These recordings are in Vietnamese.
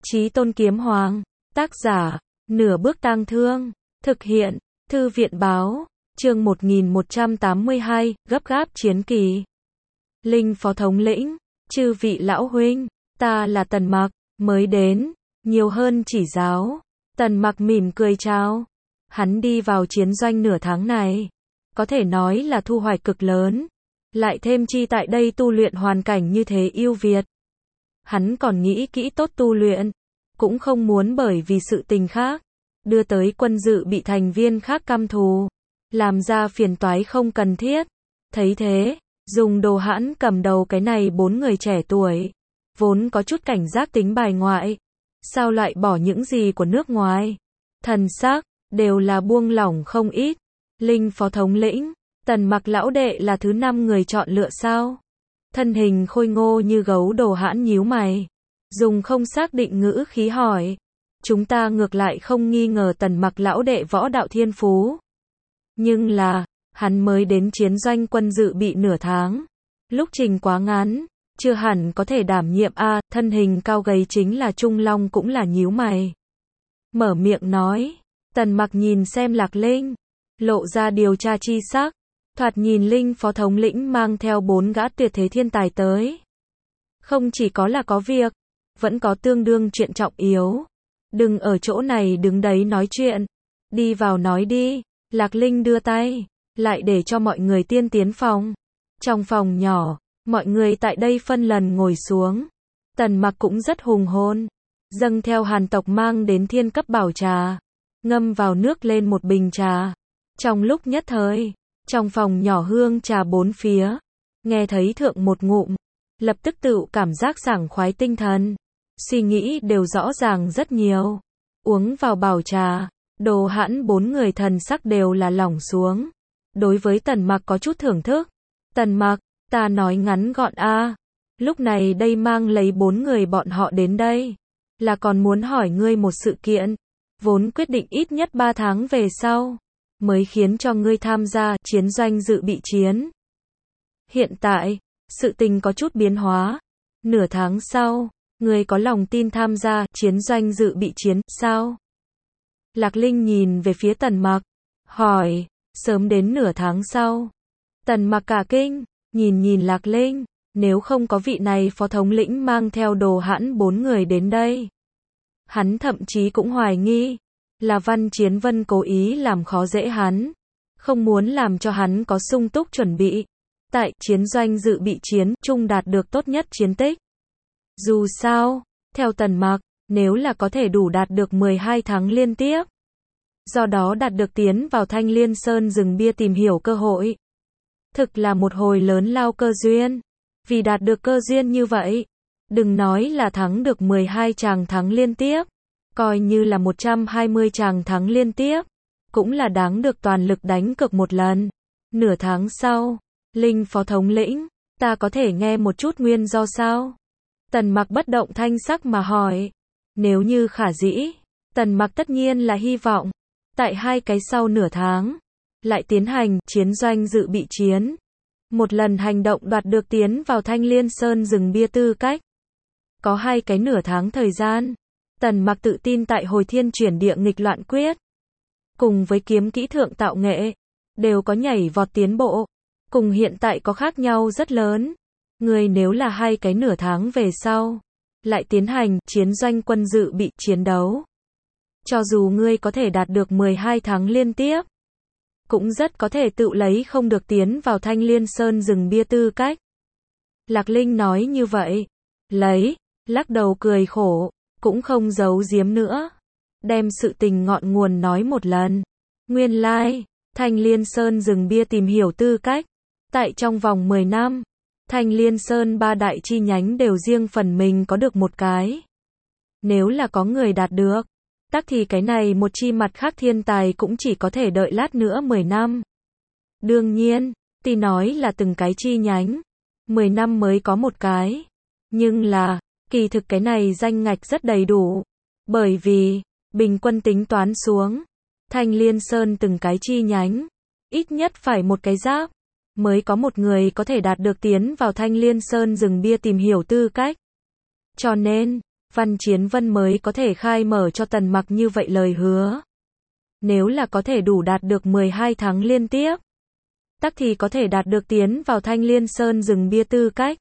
Chí Tôn Kiếm Hoàng, tác giả, Nửa Bước Tang Thương, thực hiện, Thư viện báo, chương 1182, gấp gáp chiến kỳ. Linh Phó Thống lĩnh, chư vị lão huynh, ta là Tần Mặc, mới đến, nhiều hơn chỉ giáo. Tần Mặc mỉm cười chào. Hắn đi vào chiến doanh nửa tháng này, có thể nói là thu hoạch cực lớn, lại thêm chi tại đây tu luyện hoàn cảnh như thế ưu việt. Hắn còn nghĩ kỹ tốt tu luyện, cũng không muốn bởi vì sự tình khác, đưa tới quân dự bị thành viên khác căm thù, làm ra phiền toái không cần thiết. Thấy thế, dùng Đồ Hãn cầm đầu cái này 4 người trẻ tuổi, vốn có chút cảnh giác tính bài ngoại, sao lại bỏ những gì của nước ngoài, thần sắc đều là buông lỏng không ít. Linh Phó Thống lĩnh, Tần Mặc lão đệ là thứ 5 người chọn lựa sao? Thân hình khôi ngô như gấu Đồ Hãn nhíu mày, dùng không xác định ngữ khí hỏi. Chúng ta ngược lại không nghi ngờ Tần Mặc lão đệ võ đạo thiên phú, nhưng là, hắn mới đến chiến doanh quân dự bị nửa tháng, lúc trình quá ngắn, chưa hẳn có thể đảm nhiệm a. Thân hình cao gầy chính là Trung Long cũng là nhíu mày, mở miệng nói. Tần Mặc nhìn xem Lạc Linh, lộ ra điều tra chi sắc, thoạt nhìn Linh Phó Thống lĩnh mang theo 4 gã tuyệt thế thiên tài tới, không chỉ có là có việc, vẫn có tương đương chuyện trọng yếu. Đừng ở chỗ này đứng đấy nói chuyện, đi vào nói đi. Lạc Linh đưa tay, lại để cho mọi người tiên tiến phòng. Trong phòng nhỏ, mọi người tại đây phân lần ngồi xuống. Tần Mặc cũng rất hùng hồn, dâng theo Hàn tộc mang đến thiên cấp bảo trà, ngâm vào nước lên một bình trà. Trong lúc nhất thời, trong phòng nhỏ hương trà bốn phía, nghe thấy thượng một ngụm, lập tức tự cảm giác sảng khoái tinh thần, suy nghĩ đều rõ ràng rất nhiều. Uống vào bảo trà, Đồ Hãn 4 người thần sắc đều là lỏng xuống. Đối với Tần Mặc có chút thưởng thức. Tần Mặc, ta nói ngắn gọn a. Lúc này đây mang lấy 4 người bọn họ đến đây, là còn muốn hỏi ngươi một sự kiện, vốn quyết định ít nhất 3 tháng về sau, mới khiến cho ngươi tham gia chiến doanh dự bị chiến. Hiện tại, sự tình có chút biến hóa. Nửa tháng sau, ngươi có lòng tin tham gia chiến doanh dự bị chiến, sao? Lạc Linh nhìn về phía Tần Mặc, hỏi, sớm đến nửa tháng sau. Tần Mặc cả kinh, nhìn Lạc Linh, nếu không có vị này Phó Thống lĩnh mang theo Đồ Hãn 4 người đến đây. Hắn thậm chí cũng hoài nghi, là Văn Chiến Vân cố ý làm khó dễ hắn, không muốn làm cho hắn có sung túc chuẩn bị, tại chiến doanh dự bị chiến chung đạt được tốt nhất chiến tích. Dù sao, theo Tần Mặc, nếu là có thể đủ đạt được 12 tháng liên tiếp, do đó đạt được tiến vào Thanh Liên Sơn rừng bia tìm hiểu cơ hội, thực là một hồi lớn lao cơ duyên. Vì đạt được cơ duyên như vậy, đừng nói là thắng được 12 tràng thắng liên tiếp, coi như là 120 tràng thắng liên tiếp, cũng là đáng được toàn lực đánh cược một lần. Nửa tháng sau, Linh Phó Thống lĩnh, ta có thể nghe một chút nguyên do sao? Tần Mặc bất động thanh sắc mà hỏi. Nếu như khả dĩ, Tần Mặc tất nhiên là hy vọng, tại 2 cái sau nửa tháng, lại tiến hành chiến doanh dự bị chiến. Một lần hành động đoạt được tiến vào Thanh Liên Sơn rừng bia tư cách. Có 2 cái nửa tháng thời gian, Tần Mặc tự tin tại hồi thiên chuyển địa nghịch loạn quyết, cùng với kiếm kỹ thượng tạo nghệ, đều có nhảy vọt tiến bộ, cùng hiện tại có khác nhau rất lớn. Người nếu là 2 cái nửa tháng về sau, lại tiến hành chiến doanh quân dự bị chiến đấu, cho dù ngươi có thể đạt được 12 tháng liên tiếp, cũng rất có thể tự lấy không được tiến vào Thanh Liên Sơn rừng bia tư cách. Lạc Linh nói như vậy, lắc đầu cười khổ, cũng không giấu giếm nữa, đem sự tình ngọn nguồn nói một lần. Nguyên lai, Thanh Liên Sơn rừng bia tìm hiểu tư cách, tại trong vòng 10 năm, Thanh Liên Sơn 3 đại chi nhánh đều riêng phần mình có được một cái. Nếu là có người đạt được, tắc thì cái này một chi mặt khác thiên tài cũng chỉ có thể đợi lát nữa 10 năm. Đương nhiên, tuy nói là từng cái chi nhánh, 10 năm mới có một cái. Nhưng là, kỳ thực cái này danh ngạch rất đầy đủ. Bởi vì, bình quân tính toán xuống, Thanh Liên Sơn từng cái chi nhánh, ít nhất phải một cái giáp, mới có một người có thể đạt được tiến vào Thanh Liên Sơn rừng bia tìm hiểu tư cách. Cho nên, Văn Chiến Vân mới có thể khai mở cho Tần Mặc như vậy lời hứa. Nếu là có thể đủ đạt được 12 tháng liên tiếp, tắc thì có thể đạt được tiến vào Thanh Liên Sơn rừng bia tư cách.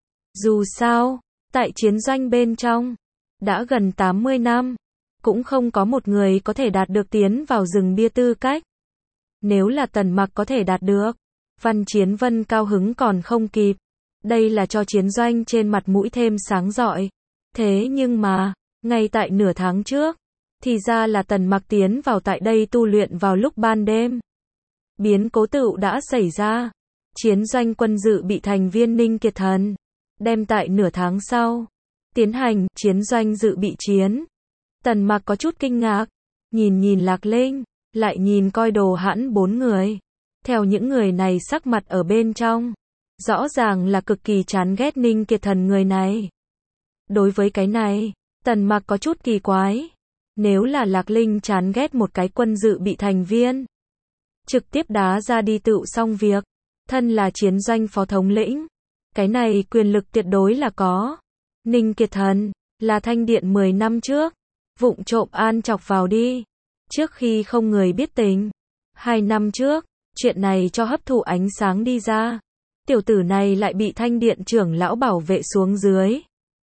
Dù sao, tại chiến doanh bên trong, đã gần 80 năm, cũng không có một người có thể đạt được tiến vào rừng bia tư cách. Nếu là Tần Mặc có thể đạt được, Văn Chiến Vân cao hứng còn không kịp. Đây là cho chiến doanh trên mặt mũi thêm sáng rọi. Thế nhưng mà, ngay tại nửa tháng trước, thì ra là Tần Mặc tiến vào tại đây tu luyện vào lúc ban đêm. Biến cố tựu đã xảy ra. Chiến doanh quân dự bị thành viên Ninh Kiệt Thần đem tại nửa tháng sau tiến hành chiến doanh dự bị chiến. Tần Mặc có chút kinh ngạc, nhìn Lạc Linh, lại nhìn coi Đồ Hãn 4 người. Theo những người này sắc mặt ở bên trong, rõ ràng là cực kỳ chán ghét Ninh Kiệt Thần người này. Đối với cái này, Tần Mặc có chút kỳ quái. Nếu là Lạc Linh chán ghét một cái quân dự bị thành viên, trực tiếp đá ra đi tựu xong việc. Thân là chiến doanh phó thống lĩnh, cái này quyền lực tuyệt đối là có. Ninh Kiệt Thần là Thanh Điện 10 năm trước vụng trộm an chọc vào đi, trước khi không người biết tình. 2 năm trước, chuyện này cho hấp thụ ánh sáng đi ra. Tiểu tử này lại bị Thanh Điện trưởng lão bảo vệ xuống dưới.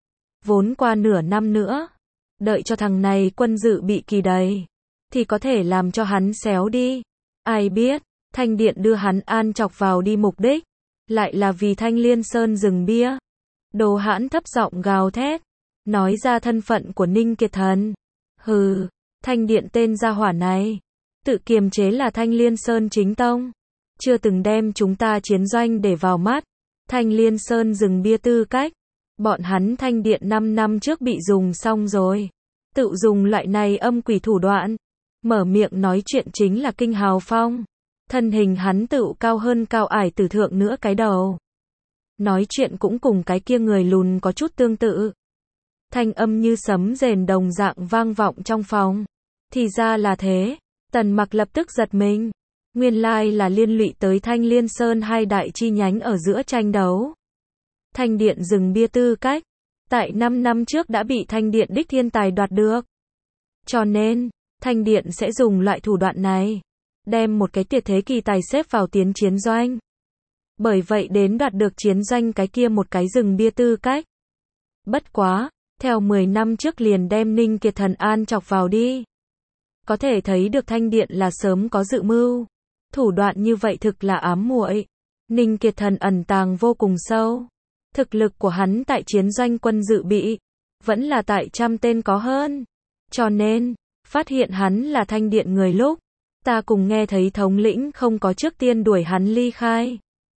Vốn qua nửa năm nữa, đợi cho thằng này quân dự bị kỳ đầy, thì có thể làm cho hắn xéo đi. Ai biết, Thanh Điện đưa hắn an chọc vào đi mục đích, lại là vì Thanh Liên Sơn rừng bia. Đồ Hãn thấp giọng gào thét, nói ra thân phận của Ninh Kiệt Thần. Hừ, Thanh Điện tên gia hỏa này, tự kiềm chế là Thanh Liên Sơn chính tông, chưa từng đem chúng ta chiến doanh để vào mắt. Thanh Liên Sơn rừng bia tư cách, bọn hắn Thanh Điện 5 năm trước bị dùng xong rồi, tự dùng loại này âm quỷ thủ đoạn. Mở miệng nói chuyện chính là Kinh Hào Phong. Thân hình hắn tựu cao hơn Cao Ải Tử Thượng nữa cái đầu. Nói chuyện cũng cùng cái kia người lùn có chút tương tự. Thanh âm như sấm rền đồng dạng vang vọng trong phòng. Thì ra là thế. Tần Mặc lập tức giật mình. Nguyên lai là liên lụy tới Thanh Liên Sơn hai đại chi nhánh ở giữa tranh đấu. Thanh Điện rừng bia tư cách, tại 5 năm trước đã bị Thanh Điện đích thiên tài đoạt được. Cho nên, Thanh Điện sẽ dùng loại thủ đoạn này, đem một cái tuyệt thế kỳ tài xếp vào tiến chiến doanh. Bởi vậy đến đoạt được chiến doanh cái kia một cái rừng bia tư cách. Bất quá, theo 10 năm trước liền đem Ninh Kiệt Thần an chọc vào đi. Có thể thấy được Thanh Điện là sớm có dự mưu. Thủ đoạn như vậy thực là ám muội. Ninh Kiệt Thần ẩn tàng vô cùng sâu. Thực lực của hắn tại chiến doanh quân dự bị, vẫn là tại trăm tên có hơn. Cho nên, phát hiện hắn là Thanh Điện người lúc, ta cùng nghe thấy thống lĩnh không có trước tiên đuổi hắn ly khai.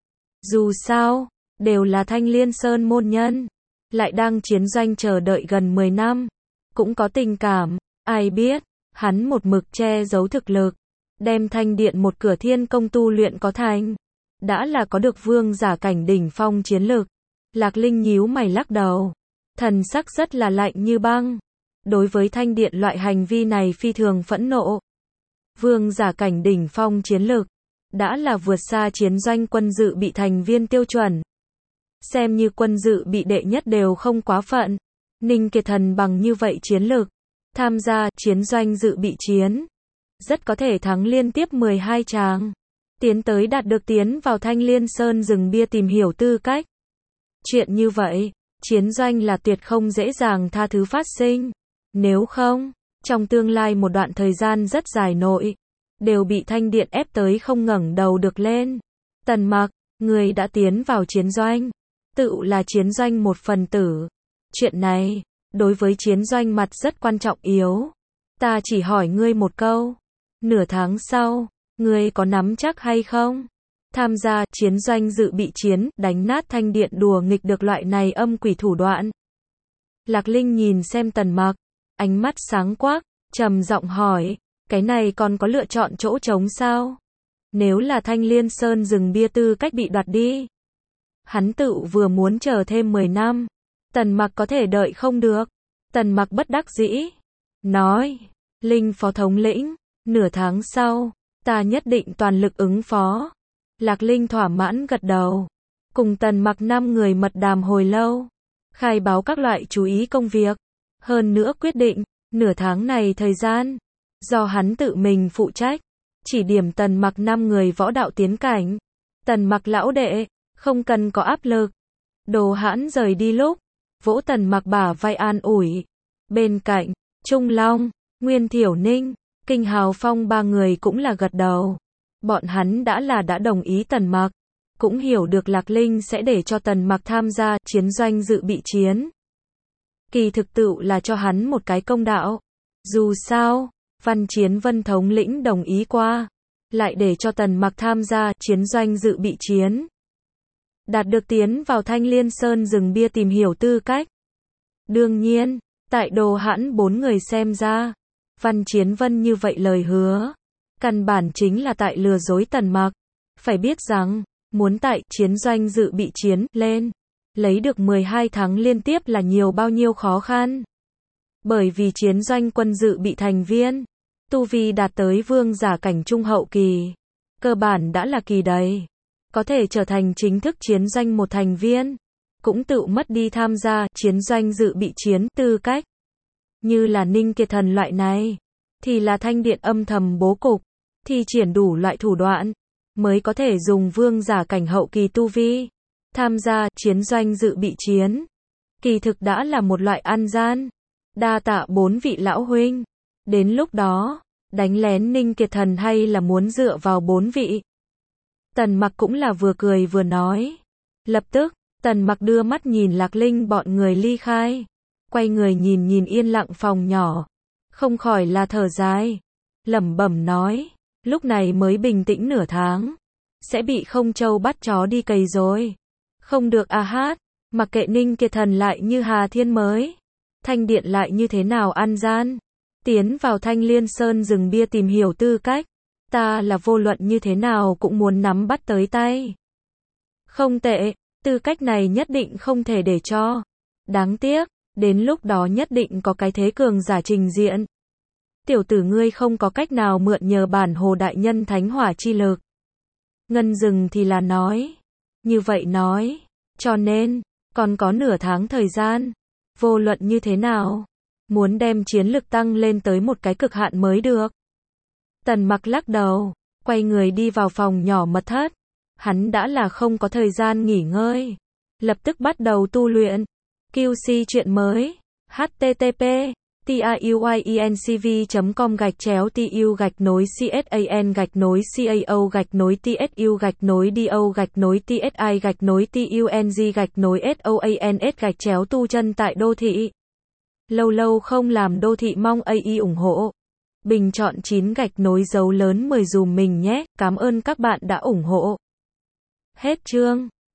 Dù sao, đều là Thanh Liên Sơn môn nhân, lại đang chiến doanh chờ đợi gần 10 năm, cũng có tình cảm. Ai biết, hắn một mực che giấu thực lực, đem Thanh Điện một cửa thiên công tu luyện có thành, đã là có được vương giả cảnh đỉnh phong chiến lực. Lạc Linh nhíu mày lắc đầu, thần sắc rất là lạnh như băng. Đối với Thanh Điện loại hành vi này phi thường phẫn nộ. Vương giả cảnh đỉnh phong chiến lực, đã là vượt xa chiến doanh quân dự bị thành viên tiêu chuẩn. Xem như quân dự bị đệ nhất đều không quá phận. Ninh Kiệt Thần bằng như vậy chiến lực, tham gia chiến doanh dự bị chiến, rất có thể thắng liên tiếp 12 tràng, tiến tới đạt được tiến vào Thanh Liên Sơn rừng bia tìm hiểu tư cách. Chuyện như vậy, chiến doanh là tuyệt không dễ dàng tha thứ phát sinh. Nếu không, trong tương lai một đoạn thời gian rất dài nội, đều bị Thanh Điện ép tới không ngẩng đầu được lên. Tần Mặc, người đã tiến vào chiến doanh, tự là chiến doanh một phần tử. Chuyện này, đối với chiến doanh mặt rất quan trọng yếu. Ta chỉ hỏi ngươi một câu, nửa tháng sau, ngươi có nắm chắc hay không? Tham gia chiến doanh dự bị chiến, đánh nát Thanh Điện đùa nghịch được loại này âm quỷ thủ đoạn. Lạc Linh nhìn xem Tần Mặc, ánh mắt sáng quắc, trầm giọng hỏi, cái này còn có lựa chọn chỗ trống sao? Nếu là Thanh Liên Sơn rừng bia tư cách bị đoạt đi, hắn tự vừa muốn chờ thêm 10 năm, Tần Mặc có thể đợi không được. Tần Mặc bất đắc dĩ, nói, Linh phó thống lĩnh, nửa tháng sau, ta nhất định toàn lực ứng phó. Lạc Linh thỏa mãn gật đầu, cùng Tần Mặc 5 người mật đàm hồi lâu, khai báo các loại chú ý công việc. Hơn nữa quyết định, nửa tháng này thời gian, do hắn tự mình phụ trách, chỉ điểm Tần Mặc 5 người võ đạo tiến cảnh. Tần Mặc lão đệ, không cần có áp lực. Đồ Hãn rời đi lúc, vỗ Tần Mặc bả vai an ủi. Bên cạnh, Trung Long, Nguyên Thiểu Ninh, Kinh Hào Phong 3 người cũng là gật đầu. Bọn hắn đã đồng ý Tần Mặc, cũng hiểu được Lạc Linh sẽ để cho Tần Mặc tham gia chiến doanh dự bị chiến. Kỳ thực tự là cho hắn một cái công đạo. Dù sao, Văn Chiến Vân thống lĩnh đồng ý qua, lại để cho Tần Mặc tham gia chiến doanh dự bị chiến. Đạt được tiến vào Thanh Liên Sơn rừng bia tìm hiểu tư cách. Đương nhiên, tại Đồ Hãn 4 người xem ra, Văn Chiến Vân như vậy lời hứa, căn bản chính là tại lừa dối Tần Mặc. Phải biết rằng, muốn tại chiến doanh dự bị chiến lên, lấy được 12 tháng liên tiếp là nhiều bao nhiêu khó khăn. Bởi vì chiến doanh quân dự bị thành viên, tu vi đạt tới vương giả cảnh trung hậu kỳ, cơ bản đã là kỳ đầy. Có thể trở thành chính thức chiến doanh một thành viên, cũng tự mất đi tham gia chiến doanh dự bị chiến tư cách. Như là Ninh Kiệt Thần loại này, thì là Thanh Điện âm thầm bố cục, thì triển đủ loại thủ đoạn, mới có thể dùng vương giả cảnh hậu kỳ tu vi, tham gia chiến doanh dự bị chiến. Kỳ thực đã là một loại ăn gian. Đa tạ 4 vị lão huynh. Đến lúc đó, đánh lén Ninh Kiệt Thần hay là muốn dựa vào 4 vị. Tần Mặc cũng là vừa cười vừa nói. Lập tức, Tần Mặc đưa mắt nhìn Lạc Linh bọn người ly khai. Quay người nhìn yên lặng phòng nhỏ. Không khỏi là thở dài. Lẩm bẩm nói. Lúc này mới bình tĩnh nửa tháng. Sẽ bị không trâu bắt chó đi cày rồi. Không được à hát. Mặc kệ Ninh Kiệt Thần lại như Hà Thiên mới. Thanh Điện lại như thế nào ăn gian. Tiến vào Thanh Liên Sơn rừng bia tìm hiểu tư cách. Ta là vô luận như thế nào cũng muốn nắm bắt tới tay. Không tệ, tư cách này nhất định không thể để cho. Đáng tiếc, đến lúc đó nhất định có cái thế cường giả trình diện. Tiểu tử ngươi không có cách nào mượn nhờ bản hồ đại nhân thánh hỏa chi lực. Ngân Dừng thì là nói. Như vậy nói. Cho nên, còn có nửa tháng thời gian. Vô luận như thế nào, muốn đem chiến lực tăng lên tới một cái cực hạn mới được. Tần Mặc lắc đầu, quay người đi vào phòng nhỏ mật thất. Hắn đã là không có thời gian nghỉ ngơi, lập tức bắt đầu tu luyện. QC chuyện mới. http tu chân tại đô thị. Lâu lâu không làm đô thị mong AI ủng hộ. Bình chọn 9 gạch nối dấu lớn 10 dùm mình nhé. Cảm ơn các bạn đã ủng hộ. Hết chương.